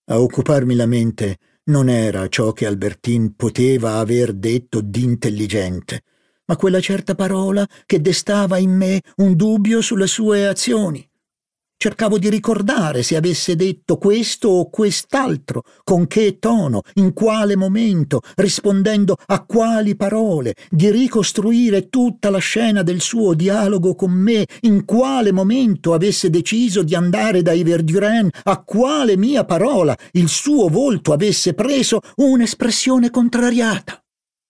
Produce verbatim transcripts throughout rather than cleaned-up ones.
A occuparmi la mente non era ciò che Albertine poteva aver detto d'intelligente, ma quella certa parola che destava in me un dubbio sulle sue azioni. Cercavo di ricordare se avesse detto questo o quest'altro, con che tono, in quale momento, rispondendo a quali parole, di ricostruire tutta la scena del suo dialogo con me, in quale momento avesse deciso di andare dai Verdurin, a quale mia parola il suo volto avesse preso un'espressione contrariata.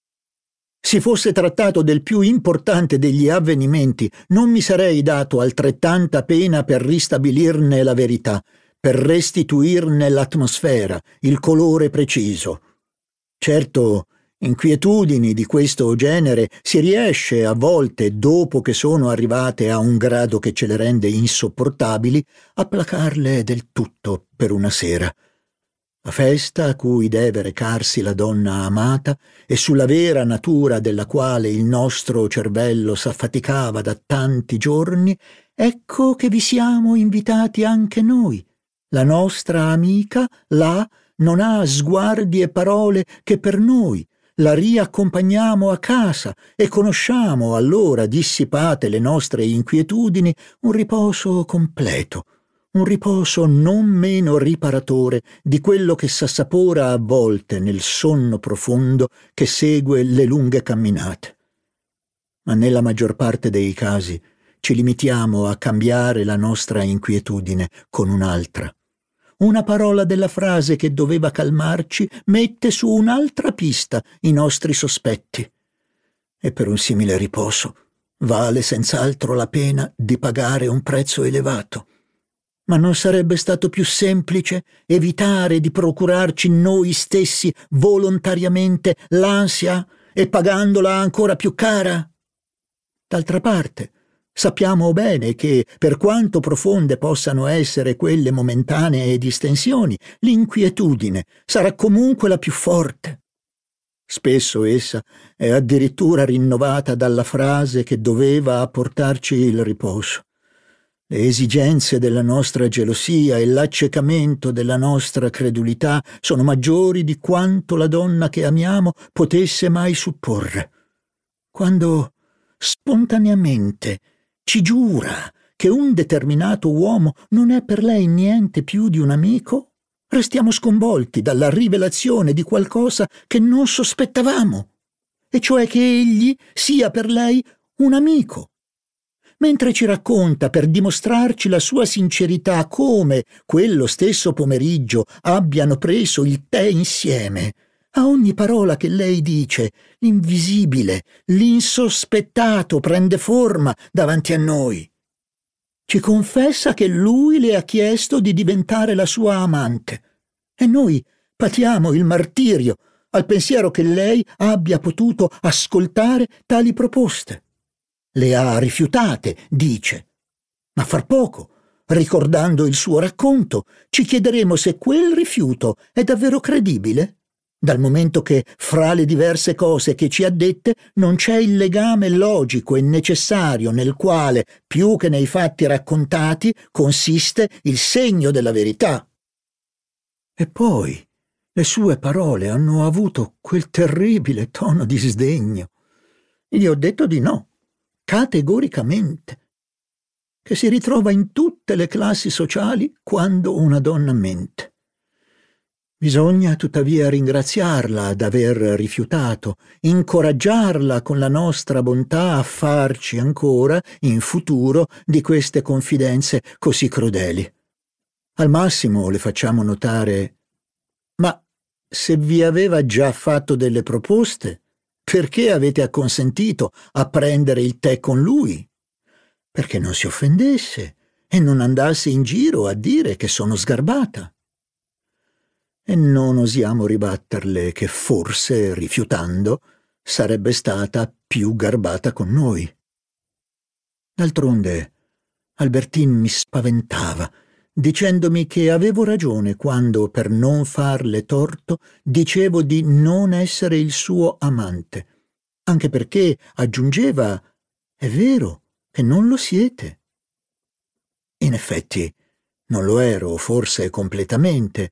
Si fosse trattato del più importante degli avvenimenti, non mi sarei dato altrettanta pena per ristabilirne la verità, per restituirne l'atmosfera, il colore preciso. Certo, inquietudini di questo genere si riesce a volte, dopo che sono arrivate a un grado che ce le rende insopportabili, a placarle del tutto per una sera. La festa a cui deve recarsi la donna amata e sulla vera natura della quale il nostro cervello s'affaticava da tanti giorni, ecco che vi siamo invitati anche noi. La nostra amica, là, non ha sguardi e parole che per noi. La riaccompagniamo a casa e conosciamo allora, dissipate le nostre inquietudini, un riposo completo. Un riposo non meno riparatore di quello che s'assapora a volte nel sonno profondo che segue le lunghe camminate. Ma nella maggior parte dei casi ci limitiamo a cambiare la nostra inquietudine con un'altra. Una parola della frase che doveva calmarci mette su un'altra pista i nostri sospetti. E per un simile riposo vale senz'altro la pena di pagare un prezzo elevato. Ma non sarebbe stato più semplice evitare di procurarci noi stessi volontariamente l'ansia e pagandola ancora più cara? D'altra parte, sappiamo bene che, per quanto profonde possano essere quelle momentanee distensioni, l'inquietudine sarà comunque la più forte. Spesso essa è addirittura rinnovata dalla frase che doveva apportarci il riposo. Le esigenze della nostra gelosia e l'accecamento della nostra credulità sono maggiori di quanto la donna che amiamo potesse mai supporre. Quando spontaneamente ci giura che un determinato uomo non è per lei niente più di un amico, restiamo sconvolti dalla rivelazione di qualcosa che non sospettavamo, e cioè che egli sia per lei un amico. Mentre ci racconta per dimostrarci la sua sincerità come, quello stesso pomeriggio, abbiano preso il tè insieme, a ogni parola che lei dice, l'invisibile, l'insospettato prende forma davanti a noi. Ci confessa che lui le ha chiesto di diventare la sua amante, e noi patiamo il martirio al pensiero che lei abbia potuto ascoltare tali proposte. Le ha rifiutate, dice. Ma far poco, ricordando il suo racconto, ci chiederemo se quel rifiuto è davvero credibile, dal momento che fra le diverse cose che ci ha dette non c'è il legame logico e necessario nel quale, più che nei fatti raccontati, consiste il segno della verità. E poi le sue parole hanno avuto quel terribile tono di sdegno. Gli ho detto di no. Categoricamente, che si ritrova in tutte le classi sociali quando una donna mente. Bisogna tuttavia ringraziarla d'aver rifiutato, incoraggiarla con la nostra bontà a farci ancora, in futuro, di queste confidenze così crudeli. Al massimo le facciamo notare: ma se vi aveva già fatto delle proposte, perché avete acconsentito a prendere il tè con lui? Perché non si offendesse e non andasse in giro a dire che sono sgarbata. E non osiamo ribatterle che forse, rifiutando, sarebbe stata più garbata con noi. D'altronde, Albertine mi spaventava, dicendomi che avevo ragione quando, per non farle torto, dicevo di non essere il suo amante, anche perché, aggiungeva, è vero che non lo siete. In effetti, non lo ero forse completamente,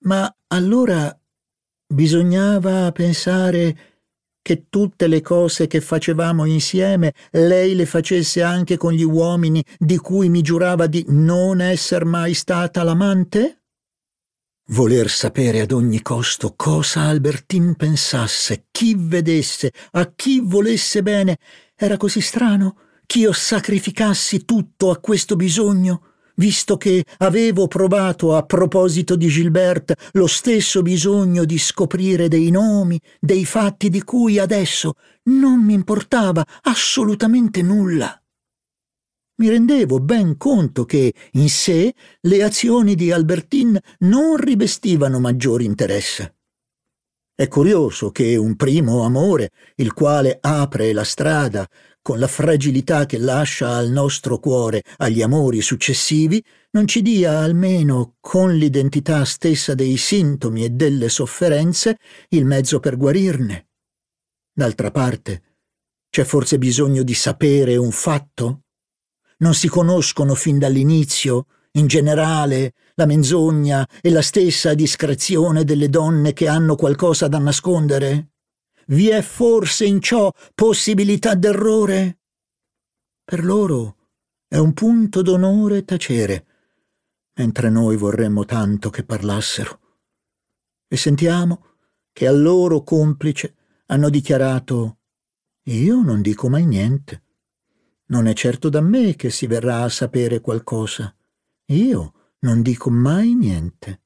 Ma allora bisognava pensare che tutte le cose che facevamo insieme lei le facesse anche con gli uomini di cui mi giurava di non esser mai stata l'amante? Voler sapere ad ogni costo cosa Albertine pensasse, chi vedesse, a chi volesse bene, era così strano ch'io sacrificassi tutto a questo bisogno, visto che avevo provato a proposito di Gilberte lo stesso bisogno di scoprire dei nomi, dei fatti di cui adesso non mi importava assolutamente nulla. Mi rendevo ben conto che in sé le azioni di Albertine non rivestivano maggior interesse. È curioso che un primo amore, il quale apre la strada con la fragilità che lascia al nostro cuore agli amori successivi, non ci dia almeno con l'identità stessa dei sintomi e delle sofferenze il mezzo per guarirne. D'altra parte, c'è forse bisogno di sapere un fatto? Non si conoscono fin dall'inizio, in generale, la menzogna e la stessa discrezione delle donne che hanno qualcosa da nascondere? Vi è forse in ciò possibilità d'errore? Per loro è un punto d'onore tacere, mentre noi vorremmo tanto che parlassero. E sentiamo che al loro complice hanno dichiarato: «Io non dico mai niente. Non è certo da me che si verrà a sapere qualcosa. Io non dico mai niente».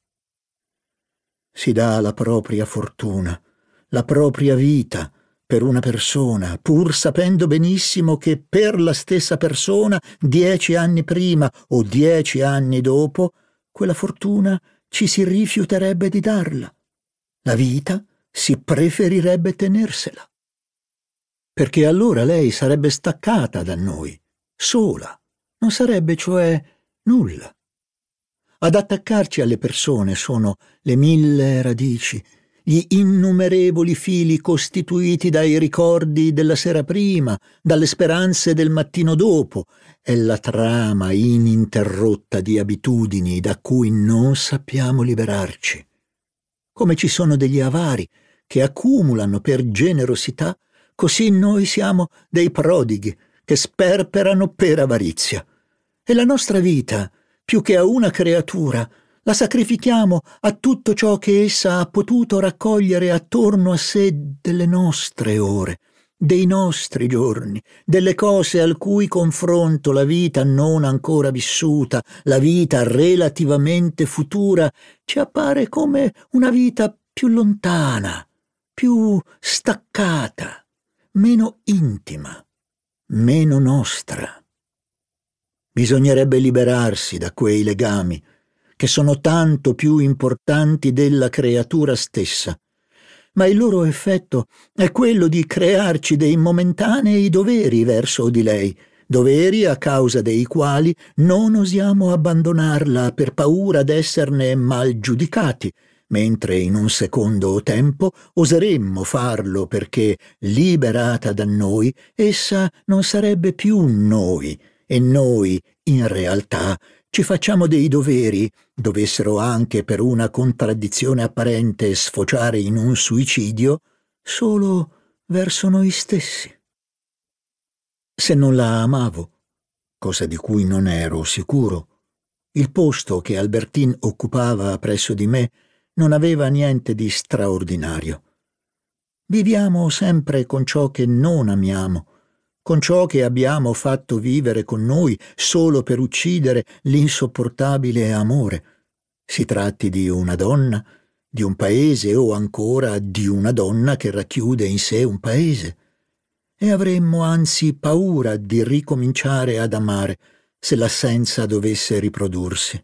Si dà la propria fortuna, la propria vita per una persona, pur sapendo benissimo che per la stessa persona, dieci anni prima o dieci anni dopo, quella fortuna ci si rifiuterebbe di darla. La vita si preferirebbe tenersela. Perché allora lei sarebbe staccata da noi, sola, non sarebbe cioè nulla. Ad attaccarci alle persone sono le mille radici, gli innumerevoli fili costituiti dai ricordi della sera prima, dalle speranze del mattino dopo, è la trama ininterrotta di abitudini da cui non sappiamo liberarci. Come ci sono degli avari che accumulano per generosità, così noi siamo dei prodighi che sperperano per avarizia. E la nostra vita, più che a una creatura, la sacrifichiamo a tutto ciò che essa ha potuto raccogliere attorno a sé delle nostre ore, dei nostri giorni, delle cose al cui confronto la vita non ancora vissuta, la vita relativamente futura, ci appare come una vita più lontana, più staccata, meno intima, meno nostra. Bisognerebbe liberarsi da quei legami, che sono tanto più importanti della creatura stessa, ma il loro effetto è quello di crearci dei momentanei doveri verso di lei, doveri a causa dei quali non osiamo abbandonarla per paura d'esserne mal giudicati, mentre in un secondo tempo oseremmo farlo perché, liberata da noi, essa non sarebbe più noi, e noi, in realtà, ci facciamo dei doveri, dovessero anche per una contraddizione apparente sfociare in un suicidio, solo verso noi stessi. Se non la amavo, cosa di cui non ero sicuro, il posto che Albertine occupava presso di me non aveva niente di straordinario. Viviamo sempre con ciò che non amiamo, con ciò che abbiamo fatto vivere con noi solo per uccidere l'insopportabile amore. Si tratti di una donna, di un paese o ancora di una donna che racchiude in sé un paese. E avremmo anzi paura di ricominciare ad amare se l'assenza dovesse riprodursi.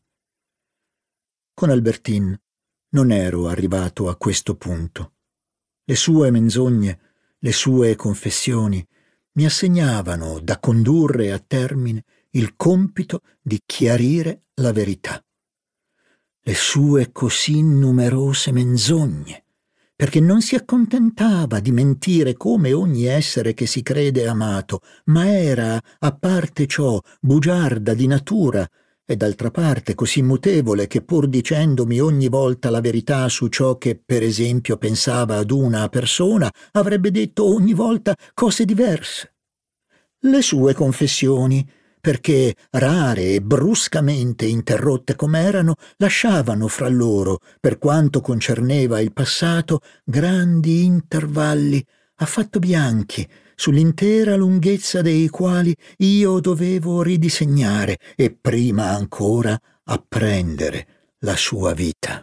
Con Albertine non ero arrivato a questo punto. Le sue menzogne, le sue confessioni mi assegnavano da condurre a termine il compito di chiarire la verità. Le sue così numerose menzogne, perché non si accontentava di mentire come ogni essere che si crede amato, ma era, a parte ciò, bugiarda di natura e d'altra parte così mutevole che pur dicendomi ogni volta la verità su ciò che per esempio pensava ad una persona, avrebbe detto ogni volta cose diverse. Le sue confessioni, perché rare e bruscamente interrotte com'erano, lasciavano fra loro, per quanto concerneva il passato, grandi intervalli affatto bianchi, sull'intera lunghezza dei quali io dovevo ridisegnare e prima ancora apprendere la sua vita.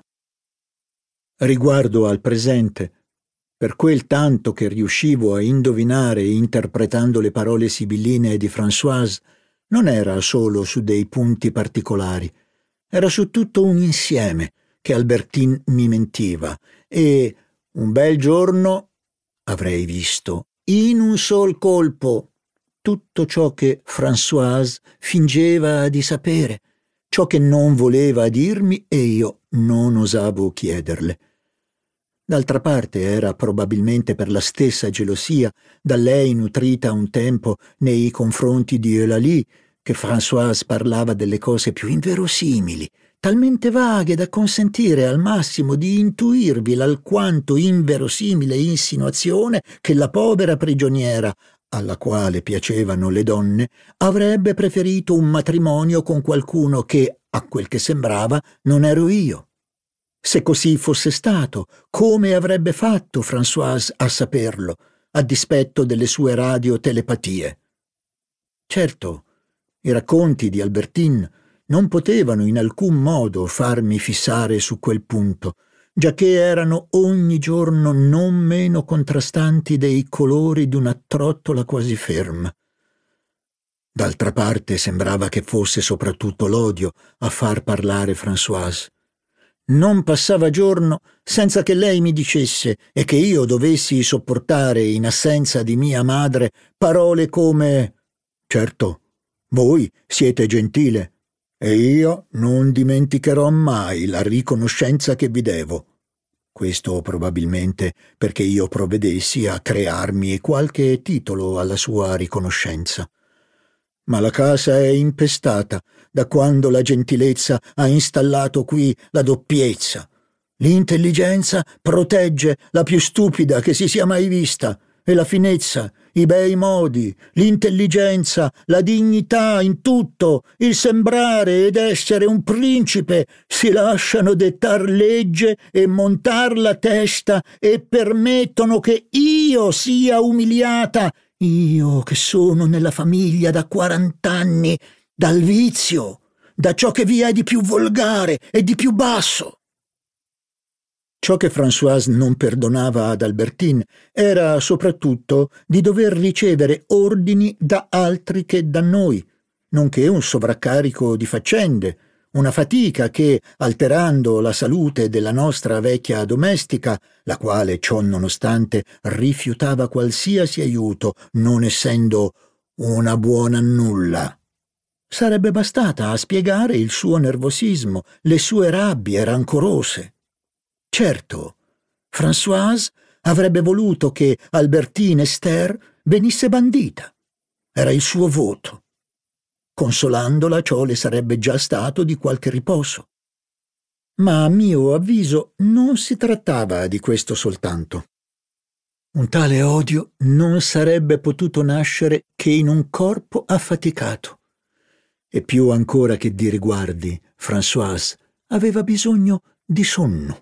Riguardo al presente, per quel tanto che riuscivo a indovinare interpretando le parole sibilline di Françoise, non era solo su dei punti particolari, era su tutto un insieme che Albertine mi mentiva e un bel giorno avrei visto in un sol colpo tutto ciò che Françoise fingeva di sapere, ciò che non voleva dirmi e io non osavo chiederle. D'altra parte era probabilmente per la stessa gelosia da lei nutrita un tempo nei confronti di Eulalie che Françoise parlava delle cose più inverosimili, talmente vaghe da consentire al massimo di intuirvi l'alquanto inverosimile insinuazione che la povera prigioniera, alla quale piacevano le donne, avrebbe preferito un matrimonio con qualcuno che, a quel che sembrava, non ero io. Se così fosse stato, come avrebbe fatto Françoise a saperlo, a dispetto delle sue radiotelepatie? Certo, i racconti di Albertine non potevano in alcun modo farmi fissare su quel punto, giacché erano ogni giorno non meno contrastanti dei colori di una trottola quasi ferma. D'altra parte sembrava che fosse soprattutto l'odio a far parlare Françoise. Non passava giorno senza che lei mi dicesse e che io dovessi sopportare in assenza di mia madre parole come «Certo, voi siete gentile e io non dimenticherò mai la riconoscenza che vi devo». Questo probabilmente perché io provvedessi a crearmi qualche titolo alla sua riconoscenza. Ma la casa è impestata da quando la gentilezza ha installato qui la doppiezza. L'intelligenza protegge la più stupida che si sia mai vista e la finezza, i bei modi, l'intelligenza, la dignità in tutto, il sembrare ed essere un principe si lasciano dettar legge e montar la testa e permettono che io sia umiliata. Io che sono nella famiglia da quarant'anni, dal vizio, da ciò che vi è di più volgare e di più basso. Ciò che Françoise non perdonava ad Albertine era soprattutto di dover ricevere ordini da altri che da noi, nonché un sovraccarico di faccende, una fatica che, alterando la salute della nostra vecchia domestica, la quale ciò nonostante rifiutava qualsiasi aiuto, non essendo una buona nulla, sarebbe bastata a spiegare il suo nervosismo, le sue rabbie rancorose. Certo, Françoise avrebbe voluto che Albertine Esther venisse bandita. Era il suo voto. Consolandola, ciò le sarebbe già stato di qualche riposo. Ma a mio avviso non si trattava di questo soltanto. Un tale odio non sarebbe potuto nascere che in un corpo affaticato. E più ancora che di riguardi, Françoise aveva bisogno di sonno.